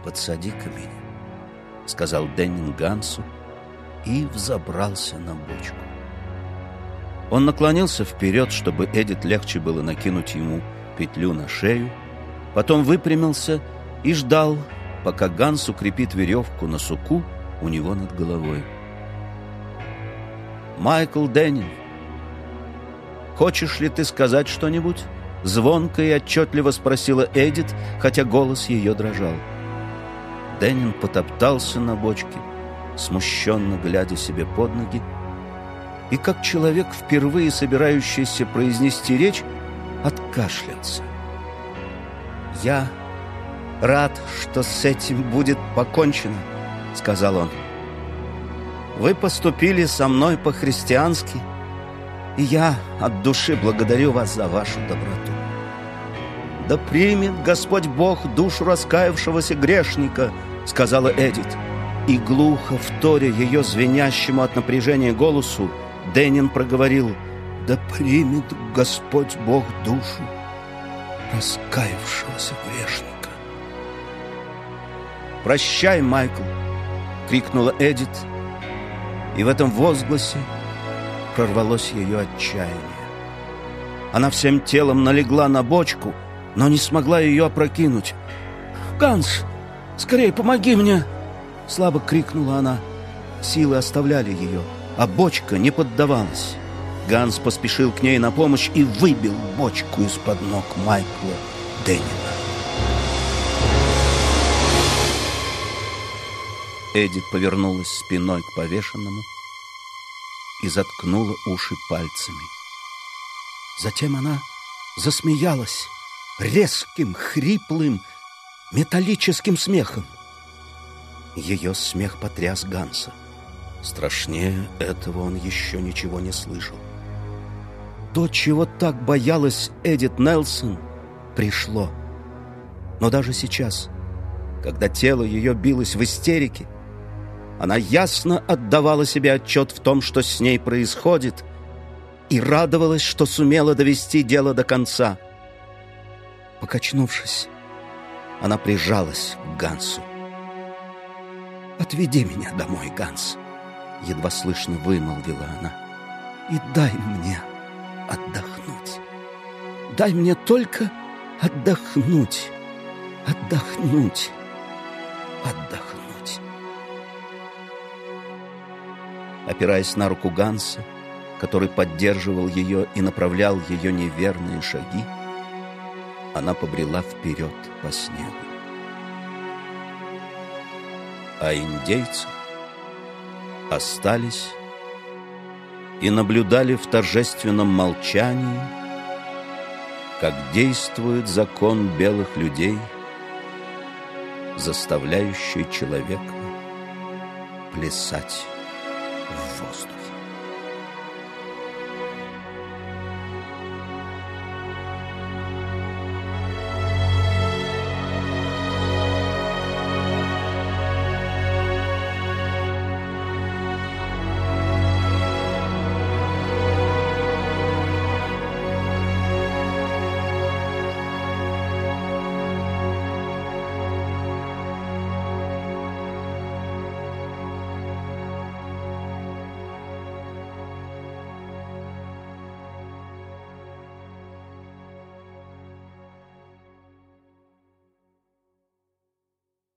«Подсади-ка меня», — сказал Деннин Гансу и взобрался на бочку. Он наклонился вперед, чтобы Эдит легче было накинуть ему петлю на шею, потом выпрямился и ждал, пока Ганс укрепит веревку на суку у него над головой. «Майкл Деннин, хочешь ли ты сказать что-нибудь?» — звонко и отчетливо спросила Эдит, хотя голос ее дрожал. Деннин потоптался на бочке, смущенно глядя себе под ноги, и, как человек, впервые собирающийся произнести речь, откашлялся. «Я рад, что с этим будет покончено», — сказал он. «Вы поступили со мной по-христиански, и я от души благодарю вас за вашу доброту. Да примет Господь Бог душу раскаявшегося грешника», — сказала Эдит. И глухо, вторя ее звенящему от напряжения голосу, Деннин проговорил: «Да примет Господь Бог душу раскаявшегося грешника». «Прощай, Майкл!» — крикнула Эдит, и в этом возгласе прорвалось ее отчаяние. Она всем телом налегла на бочку, но не смогла ее опрокинуть. «Ганс, скорее помоги мне!» — слабо крикнула она. Силы оставляли ее, а бочка не поддавалась. Ганс поспешил к ней на помощь и выбил бочку из-под ног Майкла Деннина. Эдит повернулась спиной к повешенному и заткнула уши пальцами. Затем она засмеялась резким, хриплым, металлическим смехом. Ее смех потряс Ганса. Страшнее этого он еще ничего не слышал. То, чего так боялась Эдит Нельсон, пришло. Но даже сейчас, когда тело ее билось в истерике, она ясно отдавала себе отчет в том, что с ней происходит, и радовалась, что сумела довести дело до конца. Покачнувшись, она прижалась к Гансу. «Отведи меня домой, Ганс», — едва слышно вымолвила она, — «и дай мне отдохнуть. Дай мне только отдохнуть, отдохнуть, отдохнуть». Опираясь на руку Ганса, который поддерживал ее и направлял ее неверные шаги, она побрела вперед по снегу. А индейцы остались и наблюдали в торжественном молчании, как действует закон белых людей, заставляющий человека плясать в воздухе.